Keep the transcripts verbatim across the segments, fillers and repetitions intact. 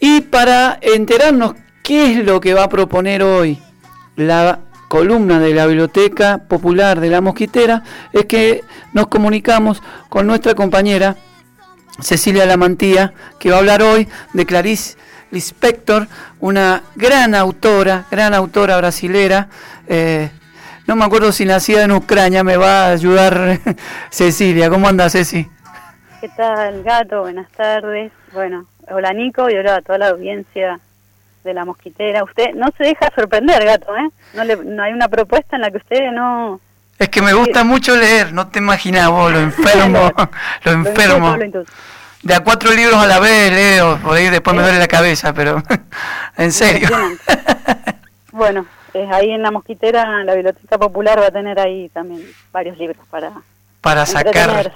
Y para enterarnos qué es lo que va a proponer hoy la columna de la Biblioteca Popular de La Mosquitera, es que nos comunicamos con nuestra compañera Cecilia Lamantía, que va a hablar hoy de Clarice Lispector, una gran autora, gran autora brasilera. Eh, no me acuerdo si nacida en Ucrania, me va a ayudar Cecilia. ¿Cómo anda, Ceci? ¿Qué tal, Gato? Buenas tardes. Bueno, hola Nico y hola a toda la audiencia de La Mosquitera. Usted no se deja sorprender, Gato, ¿eh? No, le, no hay una propuesta en la que usted no... Es que me gusta mucho leer, no te imaginas vos, lo enfermo, lo enfermo. Lo intuyo, lo de a cuatro libros a la vez leo, por ahí después ¿Eh? me duele la cabeza, pero en serio. Bueno, eh, ahí en La Mosquitera, la Biblioteca Popular va a tener ahí también varios libros para, para sacar.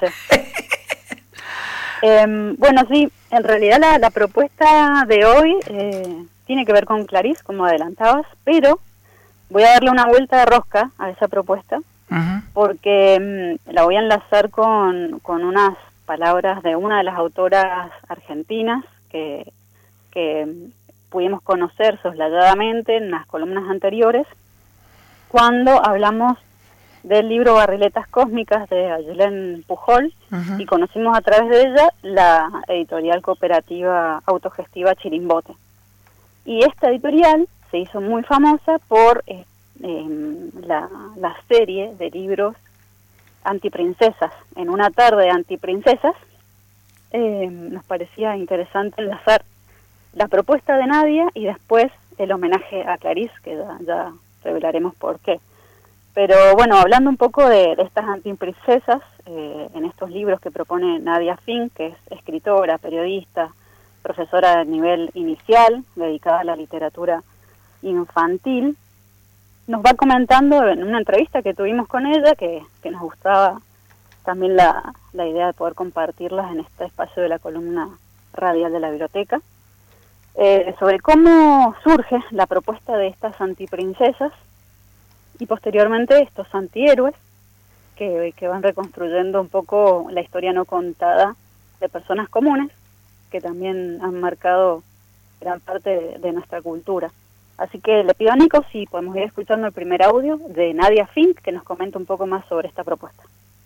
eh, bueno, sí, en realidad la, la propuesta de hoy eh, tiene que ver con Clarice, como adelantabas, pero voy a darle una vuelta de rosca a esa propuesta, uh-huh. porque mmm, la voy a enlazar con, con unas palabras de una de las autoras argentinas que, que pudimos conocer soslayadamente en las columnas anteriores, cuando hablamos del libro Barriletas Cósmicas de Ayelen Pujol, uh-huh. y conocimos a través de ella la editorial cooperativa autogestiva Chirimbote. Y esta editorial se hizo muy famosa por eh, eh, la, la serie de libros antiprincesas. En una tarde de antiprincesas, eh, nos parecía interesante enlazar la propuesta de Nadia y después el homenaje a Clarice, que ya, ya revelaremos por qué. Pero bueno, hablando un poco de, de estas antiprincesas, eh, en estos libros que propone Nadia Fink, que es escritora, periodista, profesora de nivel inicial, dedicada a la literatura infantil, nos va comentando en una entrevista que tuvimos con ella, que, que nos gustaba también la, la idea de poder compartirlas en este espacio de la columna radial de la biblioteca, eh, sobre cómo surge la propuesta de estas antiprincesas y posteriormente estos antihéroes que, que van reconstruyendo un poco la historia no contada de personas comunes que también han marcado gran parte de, de nuestra cultura. Así que le pido a Nico si podemos ir escuchando el primer audio de Nadia Fink, que nos comenta un poco más sobre esta propuesta.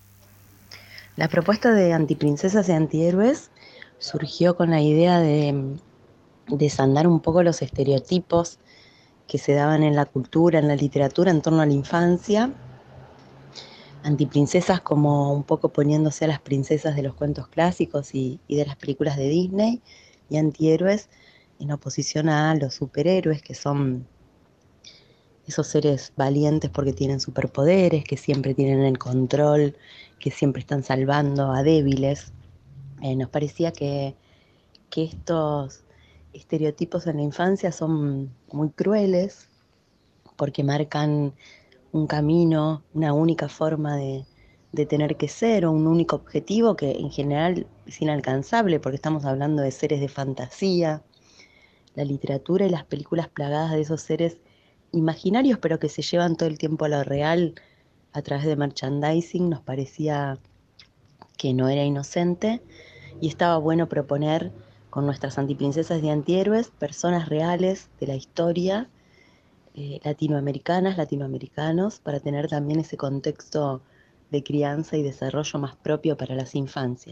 La propuesta de antiprincesas y antihéroes surgió con la idea de desandar un poco los estereotipos que se daban en la cultura, en la literatura, en torno a la infancia. Antiprincesas como un poco poniéndose a las princesas de los cuentos clásicos y, y de las películas de Disney, y antihéroes en oposición a los superhéroes, que son esos seres valientes porque tienen superpoderes, que siempre tienen el control, que siempre están salvando a débiles. Eh, nos parecía que, que estos estereotipos en la infancia son muy crueles porque marcan un camino, una única forma de, de tener que ser, o un único objetivo que en general es inalcanzable porque estamos hablando de seres de fantasía. La literatura y las películas plagadas de esos seres imaginarios, pero que se llevan todo el tiempo a lo real a través de merchandising, nos parecía que no era inocente y estaba bueno proponer con nuestras antiprincesas y antihéroes personas reales de la historia, eh, latinoamericanas, latinoamericanos, para tener también ese contexto de crianza y desarrollo más propio para las infancias.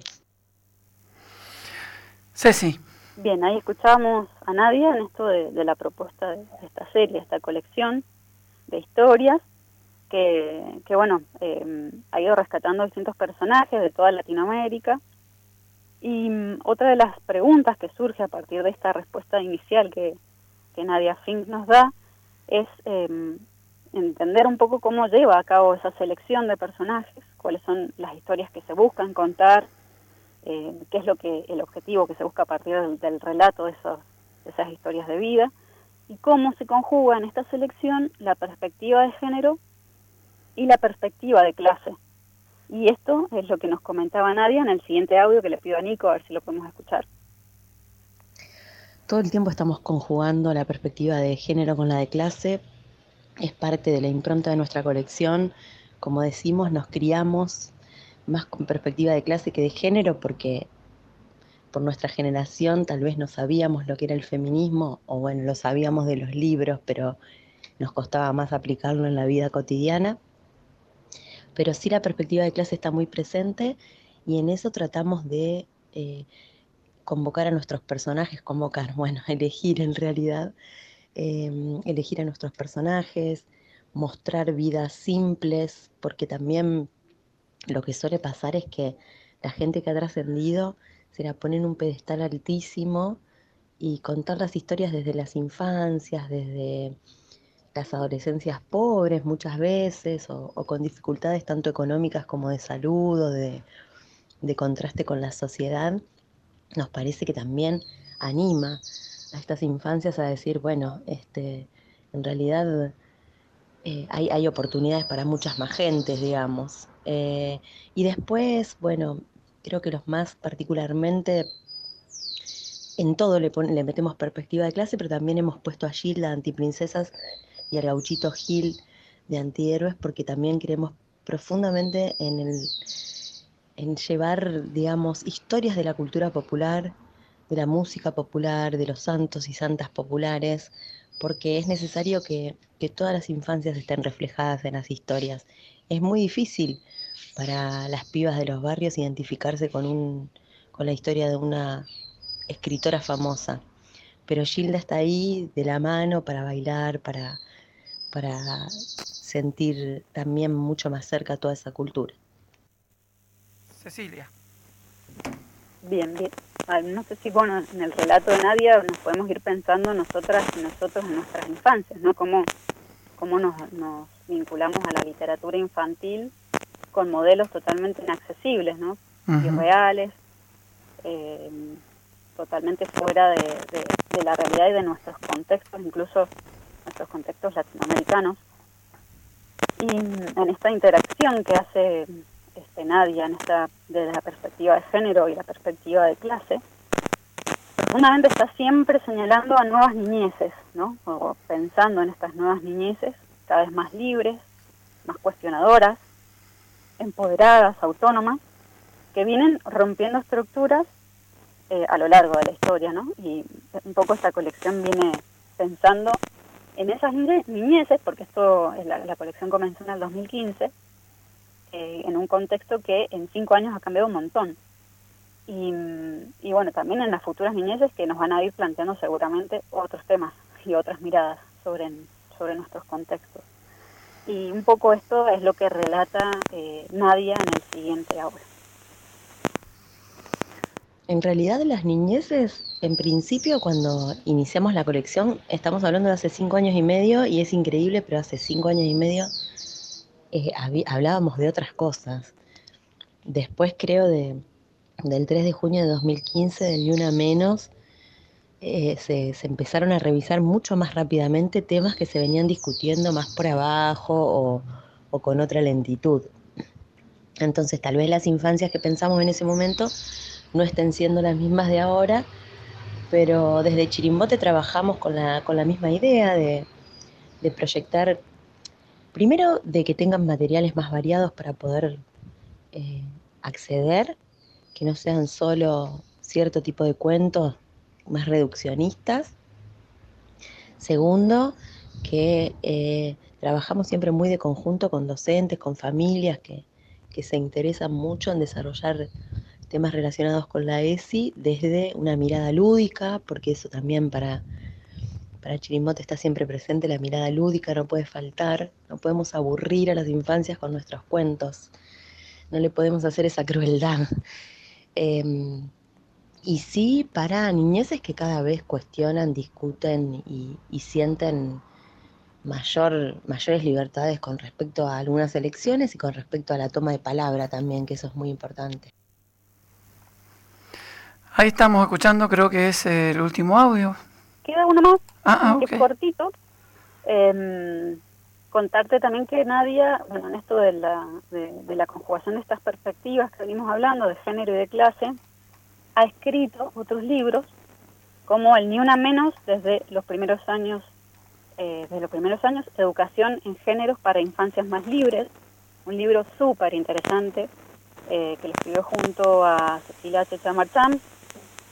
Ceci. Bien, ahí escuchábamos a Nadia en esto de, de la propuesta de esta serie, esta colección de historias, que, que bueno, eh, ha ido rescatando distintos personajes de toda Latinoamérica. Y um, otra de las preguntas que surge a partir de esta respuesta inicial que, que Nadia Fink nos da es eh, entender un poco cómo lleva a cabo esa selección de personajes, cuáles son las historias que se buscan contar, Eh, qué es lo que el objetivo que se busca a partir del, del relato de, esos, de esas historias de vida, y cómo se conjuga en esta selección la perspectiva de género y la perspectiva de clase. Y esto es lo que nos comentaba Nadia en el siguiente audio, que le pido a Nico a ver si lo podemos escuchar. Todo el tiempo estamos conjugando la perspectiva de género con la de clase. Es parte de la impronta de nuestra colección. Como decimos, nos criamos más con perspectiva de clase que de género, porque por nuestra generación tal vez no sabíamos lo que era el feminismo, o bueno, lo sabíamos de los libros, pero nos costaba más aplicarlo en la vida cotidiana. Pero sí la perspectiva de clase está muy presente y en eso tratamos de eh, convocar a nuestros personajes, convocar, bueno, elegir en realidad, eh, elegir a nuestros personajes, mostrar vidas simples, porque también lo que suele pasar es que la gente que ha trascendido se la pone en un pedestal altísimo y contar las historias desde las infancias, desde las adolescencias pobres muchas veces, o, o con dificultades tanto económicas como de salud o de, de contraste con la sociedad, nos parece que también anima a estas infancias a decir, bueno, este, en realidad eh, hay, hay oportunidades para muchas más gentes, digamos. Eh, y después, bueno, creo que los más particularmente, en todo le, pon, le metemos perspectiva de clase, pero también hemos puesto a Gilda, Antiprincesas, y al Gauchito Gil de Antihéroes, porque también creemos profundamente en, el, en llevar, digamos, historias de la cultura popular, de la música popular, de los santos y santas populares, porque es necesario que, que todas las infancias estén reflejadas en las historias. Es muy difícil para las pibas de los barrios identificarse con, un, con la historia de una escritora famosa, pero Gilda está ahí de la mano para bailar, para, para sentir también mucho más cerca toda esa cultura. Cecilia. Bien, bien. No sé si, bueno, en el relato de Nadia nos podemos ir pensando nosotras y nosotros en nuestras infancias, ¿no? Cómo, cómo nos, nos vinculamos a la literatura infantil con modelos totalmente inaccesibles, ¿no? Uh-huh. Irreales, eh, totalmente fuera de, de, de la realidad y de nuestros contextos, incluso nuestros contextos latinoamericanos. Y en esta interacción que hace este, Nadia, en esta, desde la perspectiva de género y la perspectiva de clase, profundamente está siempre señalando a nuevas niñeces, ¿no? O pensando en estas nuevas niñeces, cada vez más libres, más cuestionadoras, empoderadas, autónomas, que vienen rompiendo estructuras eh, a lo largo de la historia, ¿no? Y un poco esta colección viene pensando en esas niñeces, porque esto la, la colección comenzó en el dos mil quince, eh, en un contexto que en cinco años ha cambiado un montón. Y, y bueno, también en las futuras niñeces que nos van a ir planteando seguramente otros temas y otras miradas sobre, sobre nuestros contextos. Y un poco esto es lo que relata eh, Nadia en el siguiente aula. En realidad las niñeces, en principio cuando iniciamos la colección, estamos hablando de hace cinco años y medio y es increíble, pero hace cinco años y medio eh, hab- hablábamos de otras cosas. Después creo de, del tres de junio de dos mil quince, del Ni Una Menos, eh, se, se empezaron a revisar mucho más rápidamente temas que se venían discutiendo más por abajo o, o con otra lentitud. Entonces tal vez las infancias que pensamos en ese momento no estén siendo las mismas de ahora, pero desde Chirimbote trabajamos con la, con la misma idea de, de proyectar, primero de que tengan materiales más variados para poder eh, acceder, que no sean solo cierto tipo de cuentos más reduccionistas. Segundo, que eh, trabajamos siempre muy de conjunto con docentes, con familias que, que se interesan mucho en desarrollar temas relacionados con la E S I desde una mirada lúdica, porque eso también para, para Chirimbote está siempre presente, la mirada lúdica no puede faltar, no podemos aburrir a las infancias con nuestros cuentos, no le podemos hacer esa crueldad. Eh, y sí para niñeces que cada vez cuestionan, discuten y, y sienten mayor, mayores libertades con respecto a algunas elecciones y con respecto a la toma de palabra también, que eso es muy importante. Ahí estamos escuchando, creo que es el último audio. Queda uno más, ah, ah, que okay. es cortito. Eh, contarte también que Nadia, bueno, en esto de la, de, de la conjugación de estas perspectivas que venimos hablando, de género y de clase, ha escrito otros libros, como el Ni Una Menos, desde los primeros años, eh, desde los primeros años, Educación en Géneros para Infancias Más Libres, un libro súper interesante, eh, que lo escribió junto a Cecilia Checha Marchán,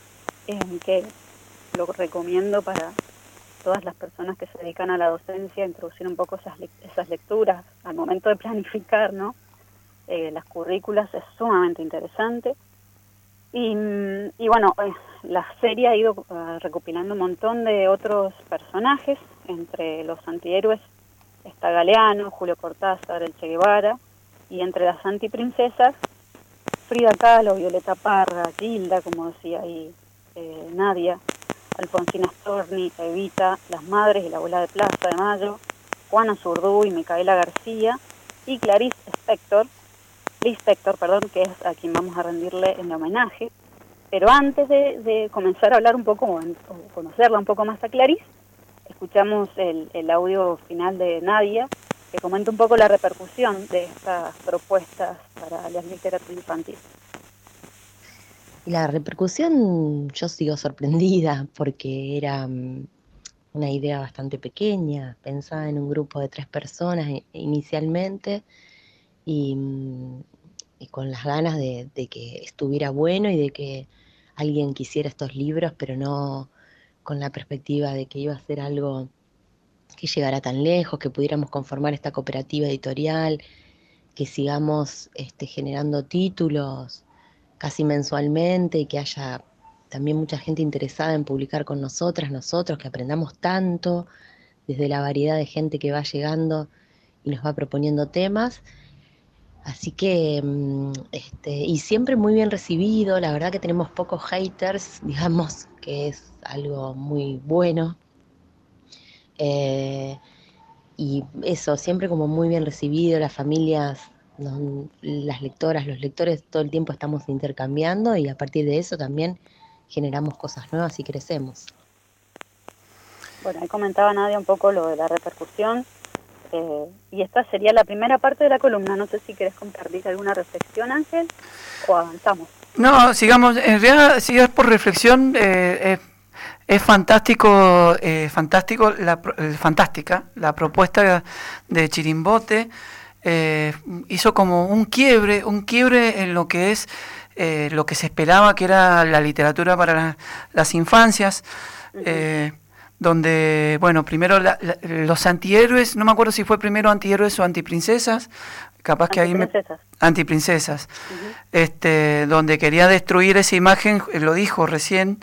eh, que lo recomiendo para todas las personas que se dedican a la docencia, introducir un poco esas, le esas lecturas al momento de planificar, ¿no? Eh, las currículas es sumamente interesante. Y, y bueno, eh, la serie ha ido uh, recopilando un montón de otros personajes. Entre los antihéroes está Galeano, Julio Cortázar, el Che Guevara, y entre las antiprincesas, Frida Kahlo, Violeta Parra, Gilda, como decía ahí eh, Nadia, Alfonsina Storni, Evita, las madres y la abuela de Plaza de Mayo, Juana Zurduy, Micaela García y Clarice Spector, Lispector, perdón, que es a quien vamos a rendirle el homenaje. Pero antes de, de comenzar a hablar un poco, o conocerla un poco más a Clarice, escuchamos el, el audio final de Nadia, que comenta un poco la repercusión de estas propuestas para la literatura infantil. Y la repercusión, yo sigo sorprendida, porque era um, una idea bastante pequeña, pensada en un grupo de tres personas inicialmente, y, y con las ganas de, de que estuviera bueno y de que alguien quisiera estos libros, pero no con la perspectiva de que iba a ser algo que llegara tan lejos, que pudiéramos conformar esta cooperativa editorial, que sigamos este, generando títulos casi mensualmente y que haya también mucha gente interesada en publicar con nosotras, nosotros, que aprendamos tanto desde la variedad de gente que va llegando y nos va proponiendo temas. Así que, este, y siempre muy bien recibido, la verdad que tenemos pocos haters, digamos, que es algo muy bueno. Eh, y eso, siempre como muy bien recibido, las familias, no, las lectoras, los lectores, todo el tiempo estamos intercambiando y a partir de eso también generamos cosas nuevas y crecemos. Bueno, ahí comentaba Nadia un poco lo de la repercusión. Eh, y esta sería la primera parte de la columna. No sé si querés compartir alguna reflexión, Ángel, o avanzamos. No, sigamos. En realidad, si es por reflexión, eh, es, es fantástico, eh, fantástico, la, eh, fantástica la propuesta de Chirimbote. Eh, hizo como un quiebre, un quiebre en lo que es eh, lo que se esperaba que era la literatura para la, las infancias. Uh-huh. eh, donde, bueno, primero la, la, los antihéroes, no me acuerdo si fue primero antihéroes o antiprincesas, capaz que ahí me... Antiprincesas. Uh-huh. Este, donde quería destruir esa imagen, lo dijo recién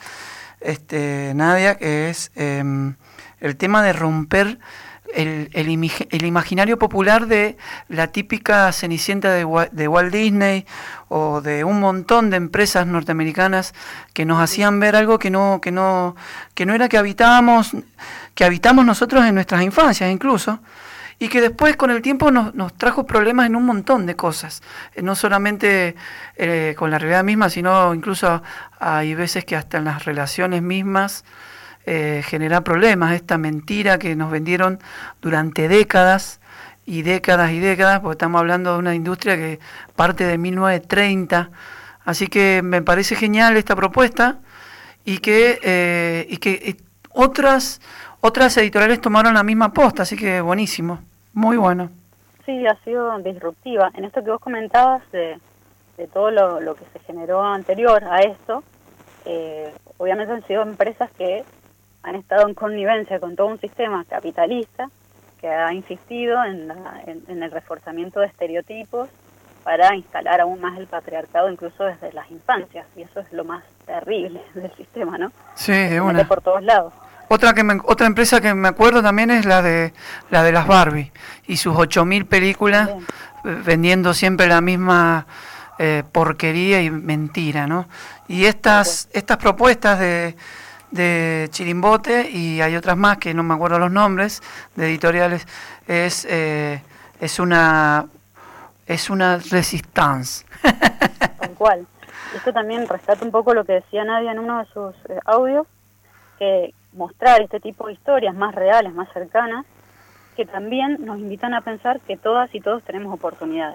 este, Nadia, que es eh, el tema de romper el, el, el imaginario popular de la típica Cenicienta de, de Walt Disney o de un montón de empresas norteamericanas que nos hacían ver algo que no que no que no era que habitábamos que habitamos nosotros en nuestras infancias incluso, y que después con el tiempo nos, nos trajo problemas en un montón de cosas, eh, no solamente eh, con la realidad misma, sino incluso hay veces que hasta en las relaciones mismas Eh, genera problemas, esta mentira que nos vendieron durante décadas y décadas y décadas, porque estamos hablando de una industria que parte de mil novecientos treinta, así que me parece genial esta propuesta y que eh, y que y otras otras editoriales tomaron la misma posta, así que buenísimo, muy bueno. Sí, ha sido disruptiva. En esto que vos comentabas de, de todo lo, lo que se generó anterior a esto, eh, obviamente han sido empresas que han estado en connivencia con todo un sistema capitalista que ha insistido en, la, en, en el reforzamiento de estereotipos para instalar aún más el patriarcado, incluso desde las infancias, y eso es lo más terrible del sistema, ¿no? Sí, de una. Por todos lados. Otra que me, otra empresa que me acuerdo también es la de la de las Barbie y sus ocho mil películas también, vendiendo siempre la misma eh, porquería y mentira, ¿no? Y estas sí, estas propuestas de de Chirimbote, y hay otras más que no me acuerdo los nombres, de editoriales, es eh, es una es una resistance. Tal cual. Esto también rescata un poco lo que decía Nadia en uno de sus eh, audios, que mostrar este tipo de historias más reales, más cercanas, que también nos invitan a pensar que todas y todos tenemos oportunidades,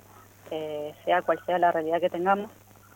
eh, sea cual sea la realidad que tengamos,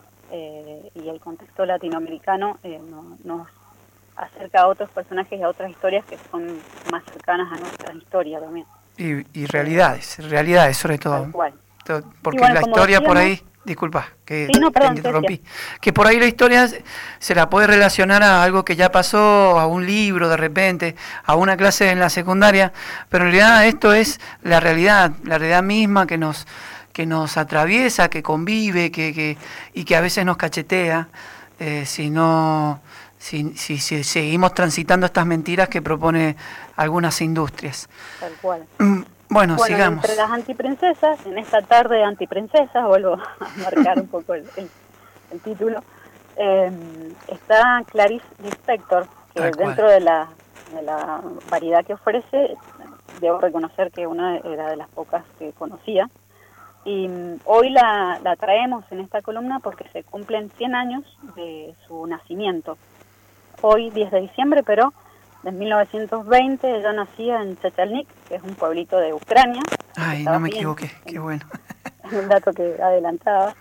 eh, y el contexto latinoamericano eh, no, nos acerca a otros personajes y a otras historias que son más cercanas a nuestra historia también. Y, y realidades, realidades sobre todo. Tal cual. Porque bueno, la historia por ahí disculpa, que sí, no, perdón, te interrumpí, que por ahí la historia se la puede relacionar a algo que ya pasó, a un libro de repente, a una clase en la secundaria, pero en realidad esto es la realidad, la realidad misma que nos que nos atraviesa, que convive, que, que y que a veces nos cachetea, eh, si no si, si, si seguimos transitando estas mentiras que propone algunas industrias. Tal cual. Bueno, bueno, sigamos. Entre las antiprincesas, en esta tarde de antiprincesas, vuelvo a marcar un poco el, el, el título, eh, está Clarice Lispector, que Tal dentro de la, de la variedad que ofrece, debo reconocer que una era de las pocas que conocía, y um, hoy la, la traemos en esta columna porque se cumplen cien años de su nacimiento. Hoy, diez de diciembre, pero de mil novecientos veinte, ella nacía en Chechelnik, que es un pueblito de Ucrania. Ay, no me equivoqué, qué bueno. Un dato que adelantaba.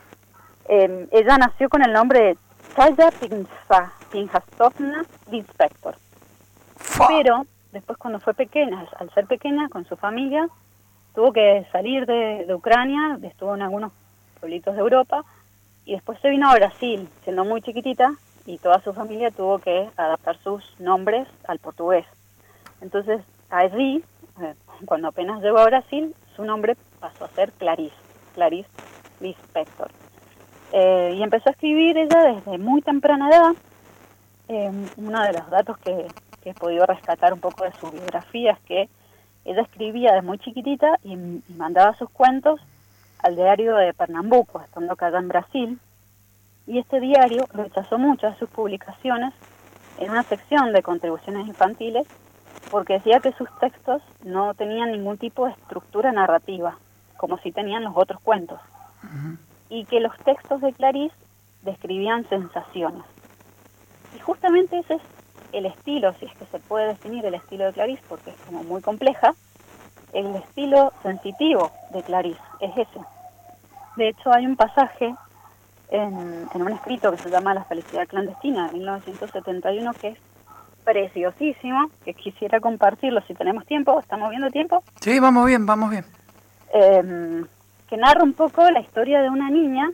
Eh, ella nació con el nombre de Chaya Pinjastovna Lispector. Pero después, cuando fue pequeña, al ser pequeña, con su familia, tuvo que salir de, de Ucrania, estuvo en algunos pueblitos de Europa, y después se vino a Brasil, siendo muy chiquitita, y toda su familia tuvo que adaptar sus nombres al portugués. Entonces, allí, eh, cuando apenas llegó a Brasil, su nombre pasó a ser Clarice, Clarice Lispector. Eh, y empezó a escribir ella desde muy temprana edad. Eh, uno de los datos que, que he podido rescatar un poco de su biografía es que ella escribía desde muy chiquitita y, y mandaba sus cuentos al diario de Pernambuco, estando acá en Brasil. Y este diario rechazó muchas de sus publicaciones en una sección de contribuciones infantiles porque decía que sus textos no tenían ningún tipo de estructura narrativa, como si tenían los otros cuentos, uh-huh. y que los textos de Clarice describían sensaciones. Y justamente ese es el estilo, si es que se puede definir el estilo de Clarice, porque es como muy compleja, el estilo sensitivo de Clarice es ese. De hecho, hay un pasaje En, en un escrito que se llama La felicidad clandestina, de mil novecientos setenta y uno, que es preciosísimo, que quisiera compartirlo si tenemos tiempo. ¿Estamos viendo tiempo? Sí, vamos bien, vamos bien. Eh, que narra un poco la historia de una niña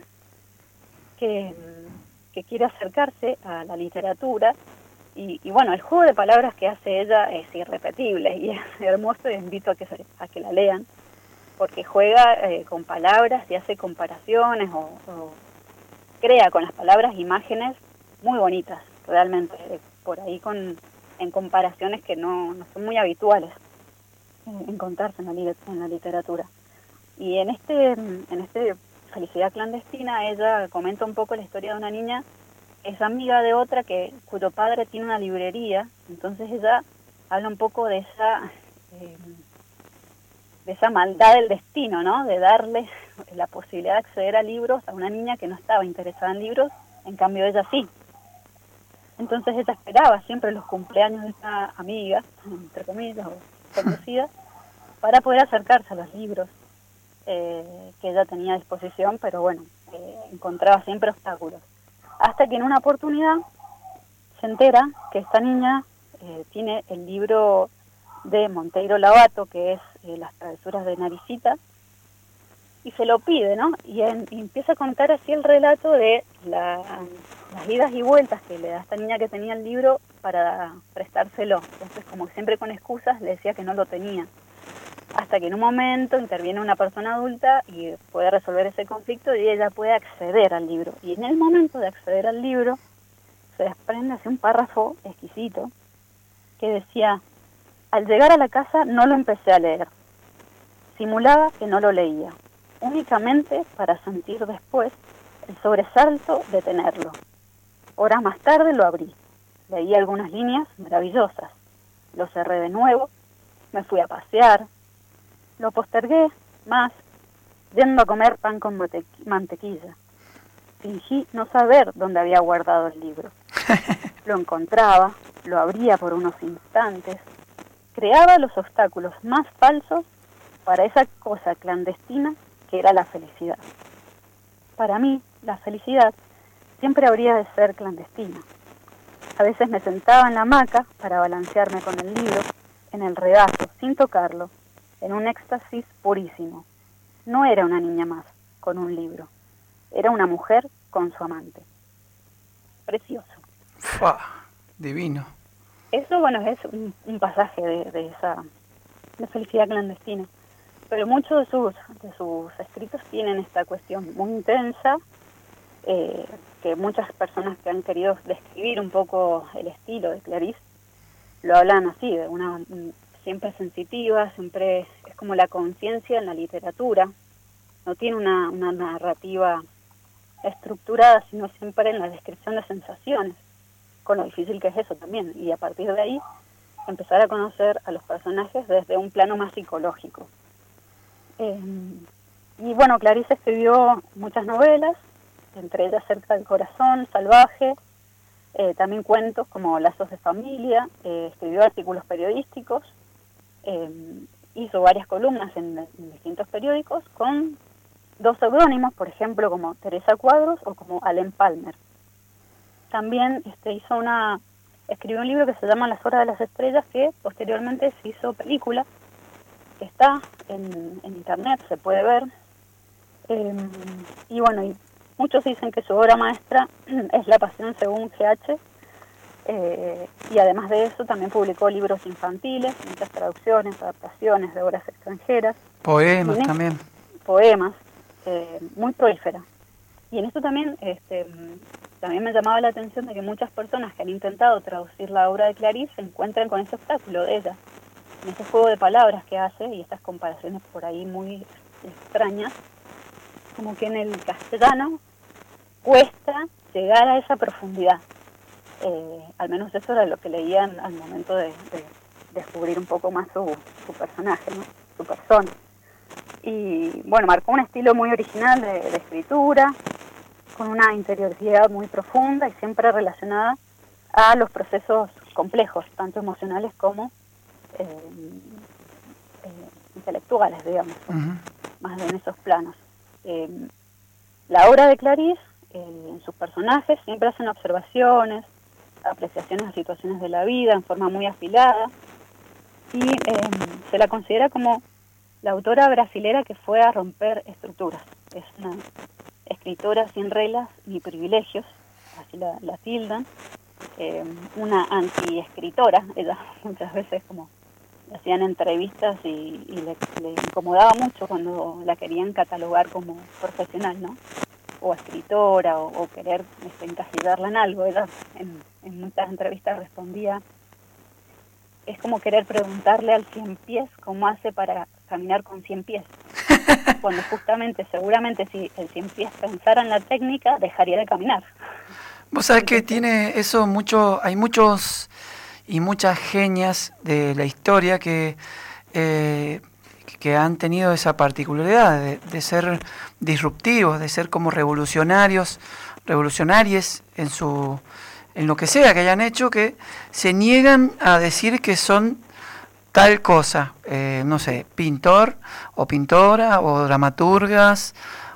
que, que quiere acercarse a la literatura, y, y bueno, el juego de palabras que hace ella es irrepetible y es hermoso, y invito a que, a que la lean, porque juega eh, con palabras y hace comparaciones o... o crea con las palabras imágenes muy bonitas, realmente, eh, por ahí con en comparaciones que no, no son muy habituales eh, encontrarse en la, en la literatura. Y en este en este Felicidad clandestina, ella comenta un poco la historia de una niña, es amiga de otra que cuyo padre tiene una librería, entonces ella habla un poco de esa eh, de esa maldad del destino, ¿no? De darle la posibilidad de acceder a libros a una niña que no estaba interesada en libros, en cambio ella sí. Entonces ella esperaba siempre los cumpleaños de esa amiga, entre comillas, o conocida, para poder acercarse a los libros eh, que ella tenía a disposición, pero bueno, eh, encontraba siempre obstáculos. Hasta que en una oportunidad se entera que esta niña eh, tiene el libro de Monteiro Lobato, que es eh, Las travesuras de Naricita, y se lo pide, ¿no? Y, en, y empieza a contar así el relato de la, las idas y vueltas que le da esta niña que tenía el libro para prestárselo. Entonces, como siempre con excusas, le decía que no lo tenía. Hasta que en un momento interviene una persona adulta y puede resolver ese conflicto y ella puede acceder al libro. Y en el momento de acceder al libro, se desprende así un párrafo exquisito que decía: al llegar a la casa no lo empecé a leer. Simulaba que no lo leía, únicamente para sentir después el sobresalto de tenerlo. Horas más tarde lo abrí. Leí algunas líneas maravillosas. Lo cerré de nuevo, me fui a pasear. Lo postergué más, yendo a comer pan con mate- mantequilla. Fingí no saber dónde había guardado el libro. Lo encontraba, lo abría por unos instantes, creaba los obstáculos más falsos para esa cosa clandestina que era la felicidad. Para mí, la felicidad siempre habría de ser clandestina. A veces me sentaba en la hamaca para balancearme con el libro, en el regazo, sin tocarlo, en un éxtasis purísimo. No era una niña más, con un libro. era una mujer con su amante. Precioso. ¡Fua! Divino. Eso, bueno, es un, un pasaje de, de esa de felicidad clandestina. Pero muchos de sus, de sus escritos tienen esta cuestión muy intensa, eh, que muchas personas que han querido describir un poco el estilo de Clarice lo hablan así, de una siempre sensitiva, siempre es como la conciencia en la literatura, no tiene una, una narrativa estructurada, sino siempre en la descripción de sensaciones, con lo difícil que es eso también, y a partir de ahí empezar a conocer a los personajes desde un plano más psicológico. Eh, y bueno, Clarice escribió muchas novelas, entre ellas Cerca del Corazón, Salvaje, eh, también cuentos como Lazos de Familia, eh, escribió artículos periodísticos, eh, hizo varias columnas en, en distintos periódicos con dos seudónimos, por ejemplo, como Teresa Cuadros o como Allen Palmer. También este, hizo una, escribió un libro que se llama Las Horas de las Estrellas, que posteriormente se hizo película, que está en, en internet, se puede ver. Eh, y bueno, y muchos dicen que su obra maestra es La Pasión según G H, eh, y además de eso también publicó libros infantiles, muchas traducciones, adaptaciones de obras extranjeras. Poemas también. Poemas, eh, muy prolífera. Y en esto también, este, también me llamaba la atención de que muchas personas que han intentado traducir la obra de Clarice se encuentran con ese obstáculo de ella, en ese juego de palabras que hace y estas comparaciones por ahí muy extrañas, como que en el castellano cuesta llegar a esa profundidad. Eh, al menos eso era lo que leían al momento de, de descubrir un poco más su, su personaje, ¿no? Su persona. Y bueno, marcó un estilo muy original de, de escritura, con una interioridad muy profunda y siempre relacionada a los procesos complejos, tanto emocionales como eh, eh, intelectuales, digamos, uh-huh. Más en esos planos. Eh, la obra de Clarice, eh, en sus personajes, siempre hacen observaciones, apreciaciones de situaciones de la vida en forma muy afilada, y eh, se la considera como la autora brasilera que fue a romper estructuras. Es una escritora sin reglas ni privilegios, así la, la tildan, eh, una anti-escritora. Ella muchas veces como le hacían entrevistas y, y le, le incomodaba mucho cuando la querían catalogar como profesional, ¿no? O escritora, o, o querer este, encasillarla en algo. Ella en, en muchas entrevistas respondía: es como querer preguntarle al cien pies cómo hace para caminar con cien pies. Cuando justamente, seguramente, si el cien pies pensara en la técnica, dejaría de caminar. Vos sabés que tiene eso mucho, hay muchos y muchas genias de la historia que, eh, que han tenido esa particularidad de, de ser disruptivos, de ser como revolucionarios, revolucionarios en su en lo que sea que hayan hecho, que se niegan a decir que son tal cosa, eh, no sé, pintor o pintora o dramaturgas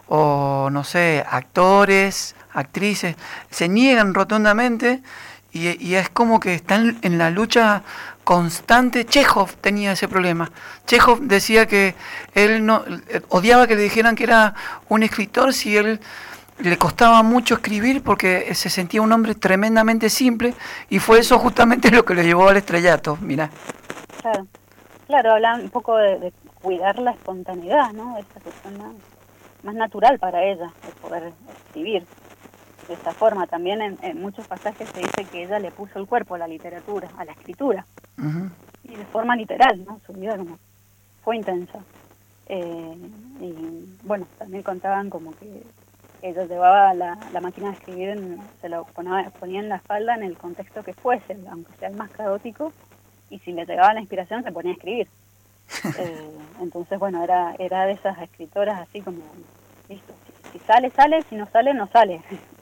o no sé, actores, actrices, se niegan rotundamente y, y es como que están en la lucha constante. Chekhov tenía ese problema. Chekhov decía que él no odiaba que le dijeran que era un escritor si él le costaba mucho escribir porque se sentía un hombre tremendamente simple y fue eso justamente lo que le llevó al estrellato. Mirá. Claro, claro, habla un poco de, de cuidar la espontaneidad, ¿no? Esa cuestión más, más natural para ella, de poder escribir de esta forma. También en, en muchos pasajes se dice que ella le puso el cuerpo a la literatura, a la escritura, uh-huh. Y de forma literal, ¿no? Su vida como fue intensa. Eh, y bueno, también contaban como que ella llevaba la, la máquina de escribir, en, se lo ponía, ponía en la espalda en el contexto que fuese, aunque sea el más caótico, y si le llegaba la inspiración se ponía a escribir. eh, entonces, bueno, era era de esas escritoras así como, listo, si, si sale, sale, si no sale, no sale.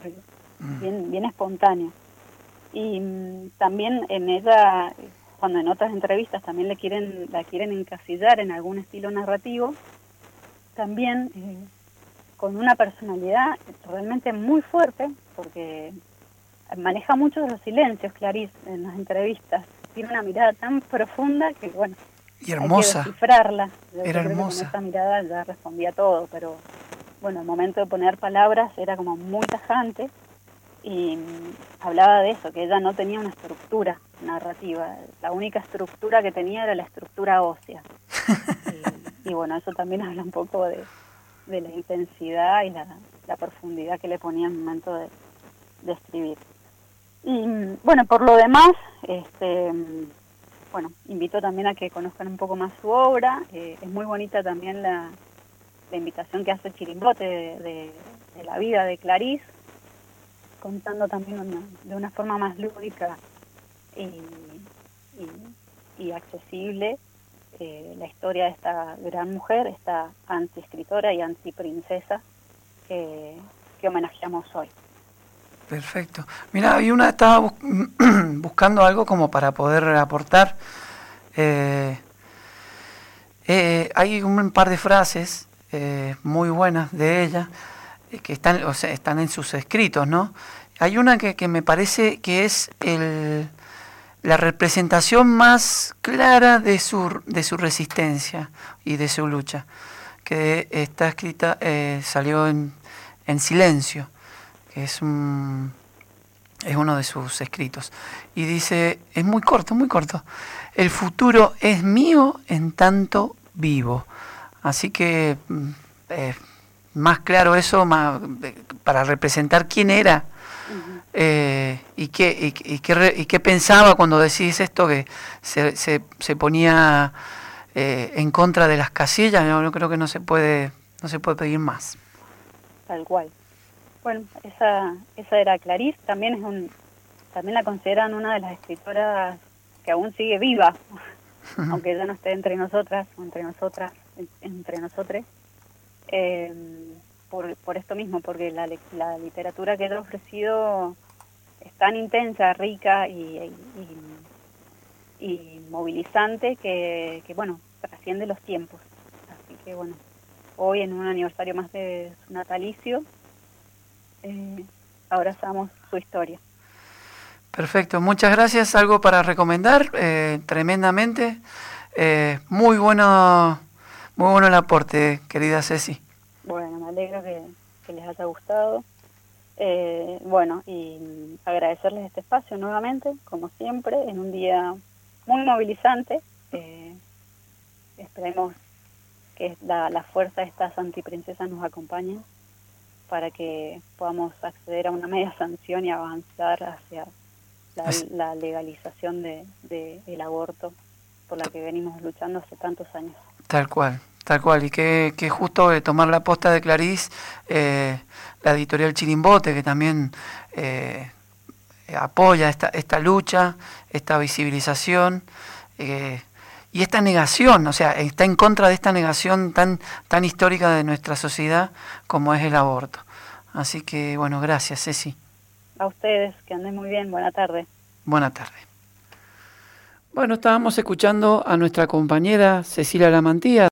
bien, bien espontáneo. Y mm, también en ella, cuando en otras entrevistas también le quieren la quieren encasillar en algún estilo narrativo, también... Eh, con una personalidad realmente muy fuerte, porque maneja mucho de los silencios, Clarice, en las entrevistas. Tiene una mirada tan profunda que, bueno, y hermosa. Hay que descifrarla. Yo Era creo hermosa. Que con esa mirada ya respondía todo, pero bueno, el momento de poner palabras era como muy tajante y hablaba de eso, que ella no tenía una estructura narrativa, la única estructura que tenía era la estructura ósea. y, y bueno, eso también habla un poco de, de la intensidad y la, la profundidad que le ponía en el momento de, de escribir. Y bueno, por lo demás, este, bueno, invito también a que conozcan un poco más su obra. Eh, es muy bonita también la, la invitación que hace Chirimbote de, de, de la vida de Clarís, contando también una, de una forma más lúdica y, y, y accesible eh, la historia de esta gran mujer, esta anti-escritora y anti-princesa que, que homenajeamos hoy. Perfecto. Mira, hay una, estaba bus buscando algo como para poder aportar. Eh, eh, hay un par de frases eh, muy buenas de ella eh, que están, o sea, están en sus escritos, ¿no? Hay una que, que me parece que es el, la representación más clara de su, de su resistencia y de su lucha, que está escrita, eh, salió en, en Silencio, que es un, es uno de sus escritos, y dice, es muy corto, muy corto: el futuro es mío en tanto vivo. Así que eh, más claro eso, más, para representar quién era uh-huh. eh, y, qué, y, y, qué, y qué pensaba cuando decís esto, que se, se, se ponía eh, en contra de las casillas. Yo, yo creo que no se puede, no se puede pedir más. Tal cual. Bueno, esa, esa era Clarís, también es un, también la consideran una de las escritoras que aún sigue viva, uh-huh. aunque ya no esté entre nosotras, o entre nosotras, entre nosotros, eh, por, por esto mismo, porque la, la literatura que ella ha ofrecido es tan intensa, rica y, y, y movilizante que, que, bueno, trasciende los tiempos. Así que, bueno, hoy en un aniversario más de su natalicio, Eh, abrazamos su historia. Perfecto, muchas gracias. Algo para recomendar, eh, tremendamente, eh, muy bueno, muy bueno el aporte, querida Ceci. Bueno, me alegro que, que les haya gustado. Eh, bueno, y agradecerles este espacio nuevamente, como siempre, en un día muy movilizante. Eh, esperemos que la, la fuerza de estas antiprincesas nos acompañe para que podamos acceder a una media sanción y avanzar hacia la, la legalización de, de el aborto por la que venimos luchando hace tantos años. Tal cual, tal cual. Y que, que justo de tomar la posta de Clarís, eh, la editorial Chirimbote, que también eh, apoya esta, esta lucha, esta visibilización eh, y esta negación, o sea, está en contra de esta negación tan, tan histórica de nuestra sociedad como es el aborto. Así que, bueno, gracias, Ceci. A ustedes, que anden muy bien. Buena tarde. Buena tarde. Bueno, estábamos escuchando a nuestra compañera Cecilia Lamantía.